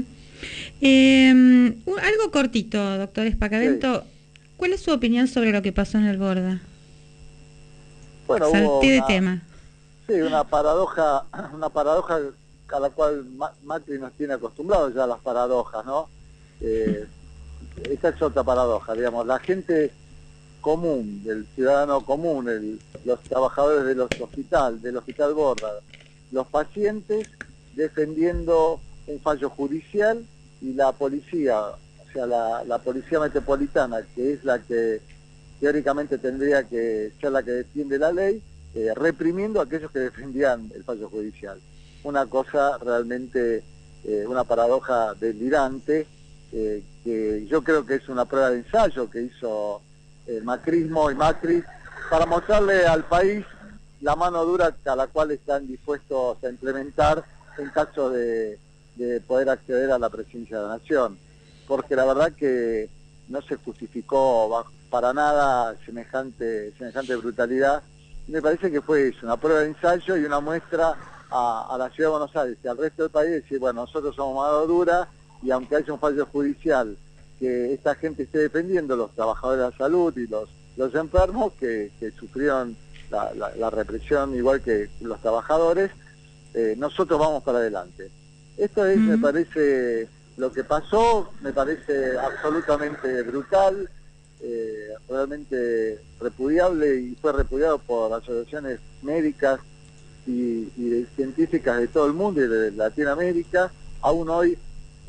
Algo cortito, doctor Espacavento. Sí. ¿Cuál es su opinión sobre lo que pasó en el Borda? Bueno, salté de tema. Sí, una paradoja a la cual Macri nos tiene acostumbrados ya a las paradojas, ¿no? Esta es otra paradoja, digamos, la gente común, el ciudadano común, los trabajadores del hospital Borda, los pacientes defendiendo un fallo judicial, y la policía, o sea, la policía metropolitana, que es la que teóricamente tendría que ser la que defiende la ley, reprimiendo a aquellos que defendían el fallo judicial. Una cosa realmente, una paradoja delirante, que yo creo que es una prueba de ensayo que hizo el macrismo y Macri para mostrarle al país la mano dura a la cual están dispuestos a implementar en caso de poder acceder a la presidencia de la Nación, porque la verdad que no se justificó para nada semejante brutalidad. Me parece que fue eso, una prueba de ensayo y una muestra a la Ciudad de Buenos Aires y al resto del país, decir, bueno, nosotros somos mano dura, y aunque haya un fallo judicial que esta gente esté defendiendo, los trabajadores de la salud y los enfermos que sufrieron la represión igual que los trabajadores, nosotros vamos para adelante. Esto es, me parece, lo que pasó, me parece absolutamente brutal, realmente repudiable, y fue repudiado por asociaciones médicas y científicas de todo el mundo y de Latinoamérica. Aún hoy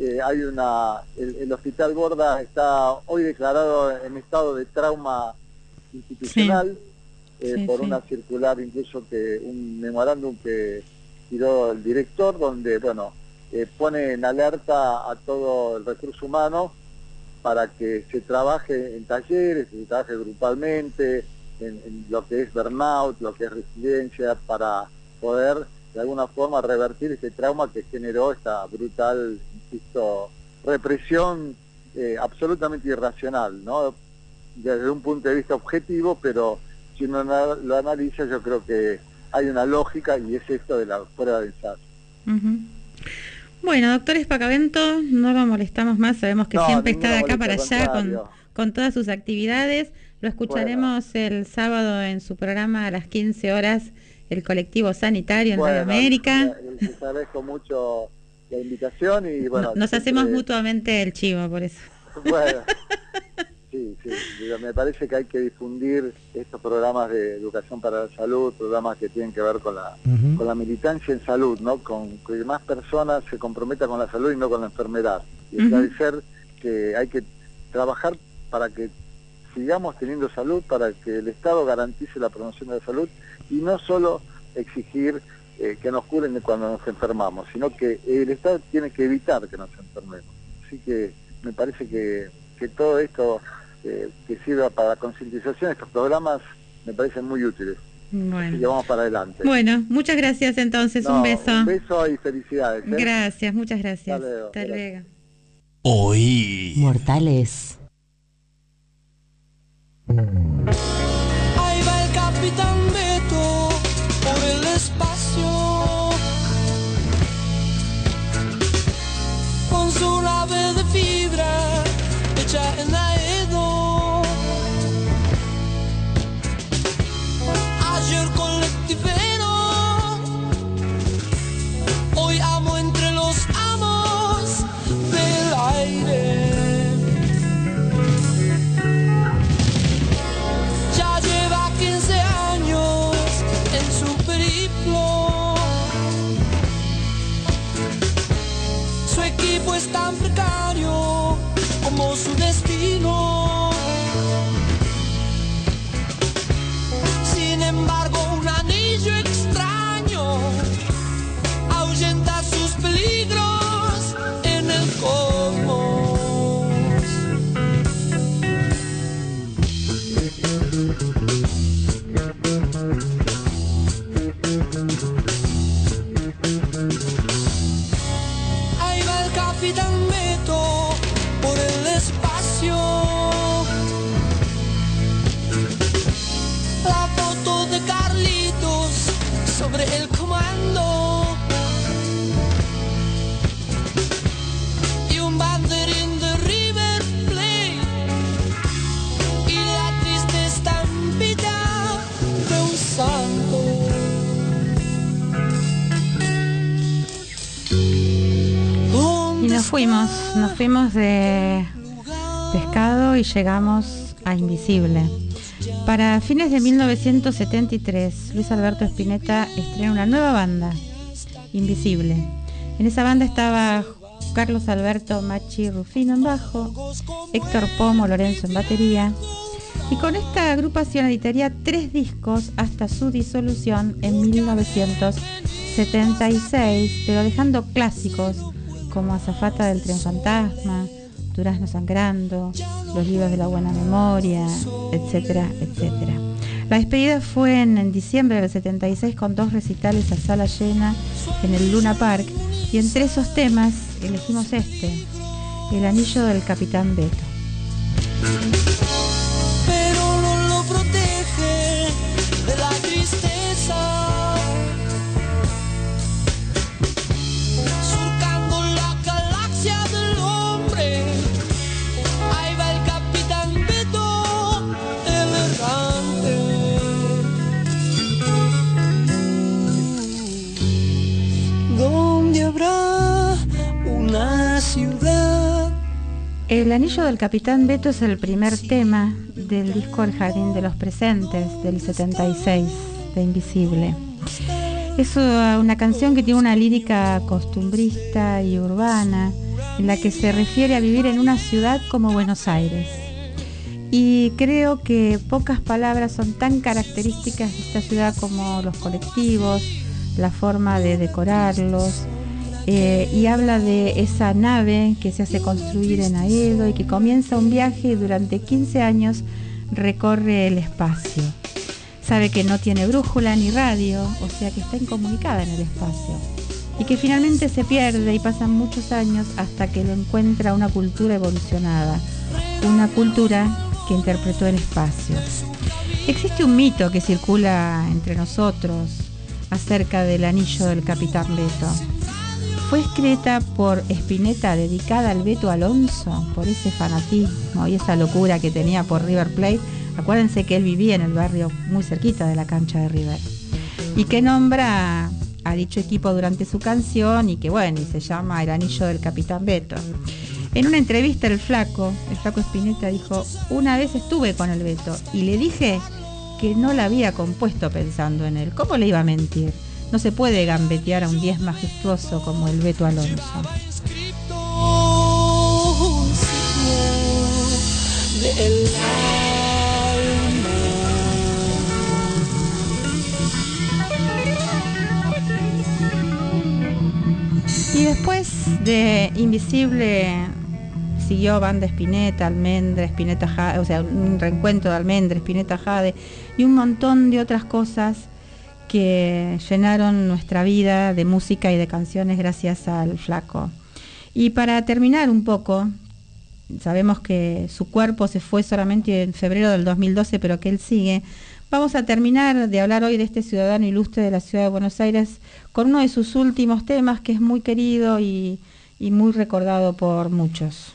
el Hospital Borda está hoy declarado en estado de trauma institucional, por una circular, incluso un memorándum que tiró el director, donde pone en alerta a todo el recurso humano para que se trabaje en talleres, se trabaje grupalmente, en lo que es burnout, lo que es resiliencia, para poder de alguna forma revertir este trauma que generó esta brutal, insisto, represión absolutamente irracional, ¿no? Desde un punto de vista objetivo, pero si uno lo analiza, yo creo que hay una lógica, y es esto de la prueba de ensayo. Bueno, doctor Espacavento, no lo molestamos más, sabemos que siempre está de acá para allá con todas sus actividades. Lo escucharemos el sábado en su programa a las 15 horas, el colectivo sanitario en Radio América. Les agradezco mucho la invitación y nos hacemos mutuamente el chivo, por eso. Bueno, Sí, digo, me parece que hay que difundir estos programas de educación para la salud, programas que tienen que ver con la militancia en salud, ¿no? Con que más personas se comprometan con la salud y no con la enfermedad. Y esclarecer que hay que trabajar para que sigamos teniendo salud, para que el Estado garantice la promoción de la salud y no solo exigir que nos curen cuando nos enfermamos, sino que el Estado tiene que evitar que nos enfermemos. Así que me parece que todo esto que sirva para la concientización, estos programas me parecen muy útiles. Bueno. Así que vamos para adelante. Bueno, muchas gracias entonces, un beso. Un beso y felicidades. Gracias, muchas gracias. Hasta luego. Hoy. Mortales. Ahí va el Capitán Beto por el espacio con su nave de fibra hecha en Aedo. Ayer colectivero, hoy amo entre los amos del aire. Ya lleva 15 años en su periplo. Su equipo es tan precario como su destino. Sin embargo, un anillo extraño ahuyenta sus peligros en el cosmos. Ahí va el Capitán Beto por el espacio. La foto de Carlitos sobre el comando y un banderín de River Plate y la triste estampita de un santo. Y nos fuimos de Pescado y llegamos a Invisible. Para fines de 1973, Luis Alberto Spinetta estrena una nueva banda, Invisible. En esa banda estaba Carlos Alberto Machi Rufino en bajo, Héctor Pomo Lorenzo en batería, y con esta agrupación editaría 3 discos hasta su disolución en 1976, pero dejando clásicos como Azafata del Tren Fantasma, Durazno Sangrando, Los Libros de la Buena Memoria, etcétera, etcétera. La despedida fue en diciembre del 76 con 2 recitales a sala llena en el Luna Park, y entre esos temas elegimos este, El Anillo del Capitán Beto. Pero no lo protege de la tristeza. Surcando la galaxia del hombre, ahí va el Capitán Beto, el errante. ¿Dónde habrá una ciudad? El Anillo del Capitán Beto es el primer tema del disco El Jardín de los Presentes del 76 de Invisible. Es una canción que tiene una lírica costumbrista y urbana en la que se refiere a vivir en una ciudad como Buenos Aires. Y creo que pocas palabras son tan características de esta ciudad como los colectivos, la forma de decorarlos, y habla de esa nave que se hace construir en Aedo y que comienza un viaje y durante 15 años recorre el espacio. Sabe que no tiene brújula ni radio, o sea que está incomunicada en el espacio, y que finalmente se pierde y pasan muchos años hasta que lo encuentra una cultura evolucionada, una cultura que interpretó el espacio. Existe un mito que circula entre nosotros acerca del Anillo del Capitán Beto. Fue escrita por Spinetta, dedicada al Beto Alonso, por ese fanatismo y esa locura que tenía por River Plate. Acuérdense que él vivía en el barrio muy cerquita de la cancha de River, y que nombra a dicho equipo durante su canción, y que bueno, y se llama El Anillo del Capitán Beto. En una entrevista el flaco Spinetta dijo: una vez estuve con el Beto y le dije que no la había compuesto pensando en él. ¿Cómo le iba a mentir? No se puede gambetear a un 10 majestuoso como el Beto Alonso. Y después de Invisible siguió Banda Spinetta, Almendra, Spinetta Jade, o sea, un reencuentro de Almendra, Spinetta Jade y un montón de otras cosas que llenaron nuestra vida de música y de canciones gracias al flaco. Y para terminar un poco, sabemos que su cuerpo se fue solamente en febrero del 2012, pero que él sigue. Vamos a terminar de hablar hoy de este ciudadano ilustre de la ciudad de Buenos Aires con uno de sus últimos temas, que es muy querido y muy recordado por muchos.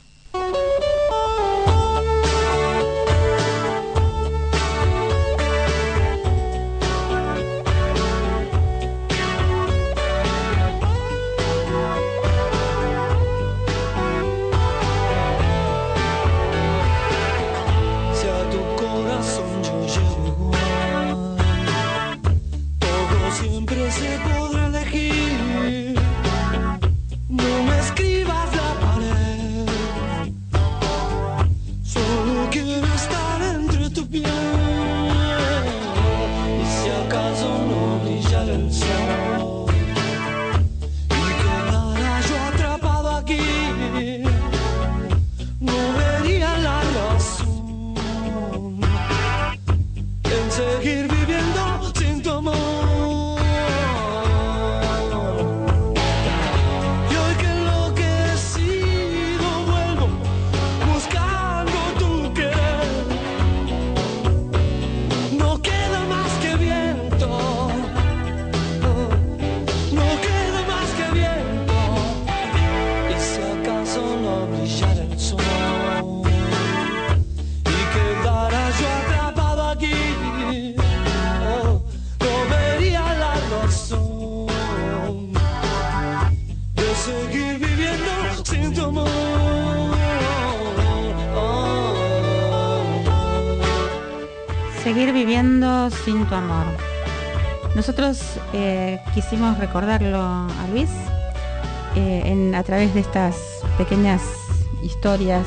Seguir viviendo sin tu amor. Nosotros quisimos recordarlo a Luis a través de estas pequeñas historias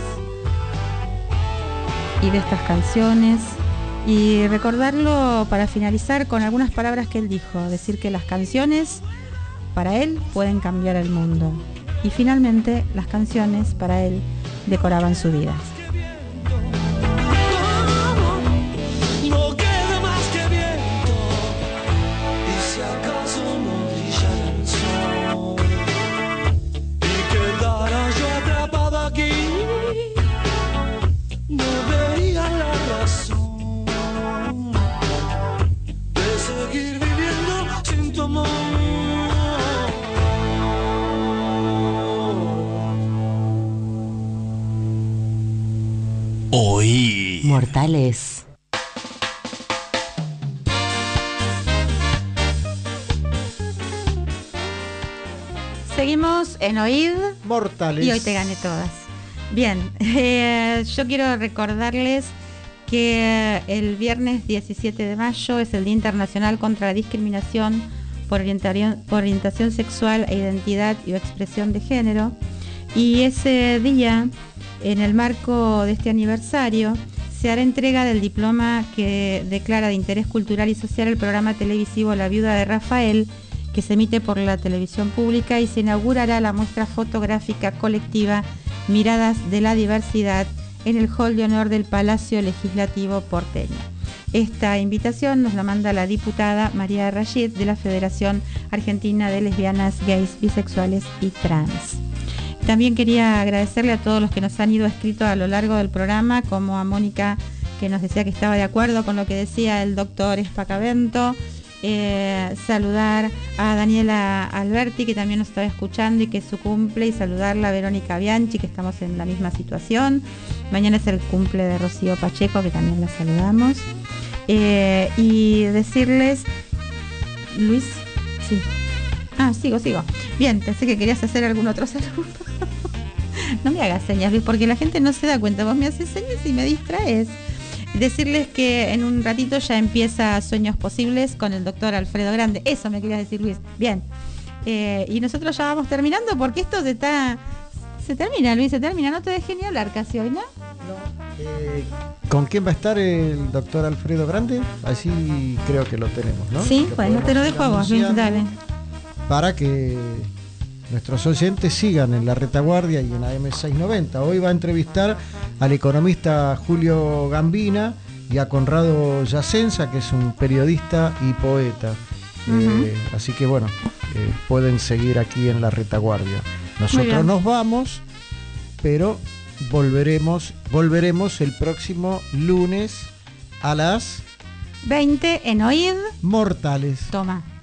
y de estas canciones, y recordarlo para finalizar con algunas palabras que él dijo, decir que las canciones para él pueden cambiar el mundo, y finalmente las canciones para él decoraban su vida. Hoy. Mortales. Seguimos en Oíd Mortales. y hoy te gané todas. Bien, yo quiero recordarles que el viernes 17 de mayo es el Día Internacional contra la Discriminación por orientación sexual e identidad y expresión de género, y ese día, en el marco de este aniversario, se hará entrega del diploma que declara de interés cultural y social el programa televisivo La Viuda de Rafael, que se emite por la televisión pública, y se inaugurará la muestra fotográfica colectiva Miradas de la Diversidad en el hall de honor del Palacio Legislativo porteño. Esta invitación nos la manda la diputada María Rayid de la Federación Argentina de Lesbianas, Gays, Bisexuales y Trans. También quería agradecerle a todos los que nos han ido escrito a lo largo del programa, como a Mónica, que nos decía que estaba de acuerdo con lo que decía el doctor Espacavento. Saludar a Daniela Alberti, que también nos estaba escuchando y que es su cumple, y saludarla a Verónica Bianchi, que estamos en la misma situación. Mañana es el cumple de Rocío Pacheco, que también la saludamos. Y decirles, Luis, sí. Sigo. Bien, pensé que querías hacer algún otro saludo. No me hagas señas, Luis, porque la gente no se da cuenta. Vos me haces señas y me distraes. Decirles que en un ratito ya empieza Sueños Posibles con el doctor Alfredo Grande. Eso me querías decir, Luis. Bien. Y nosotros ya vamos terminando porque esto se termina, Luis, se termina. No te dejé ni hablar casi hoy, ¿no? ¿Con quién va a estar el doctor Alfredo Grande? Así creo que lo tenemos, ¿no? Sí, bueno, te lo dejo a vos, Luis, dale. Para que nuestros oyentes sigan en La Retaguardia y en AM690. Hoy va a entrevistar al economista Julio Gambina y a Conrado Yacenza, que es un periodista y poeta. Así que bueno, pueden seguir aquí en La Retaguardia. Nosotros nos vamos, pero volveremos el próximo lunes a las 20 en Oíd Mortales. Toma.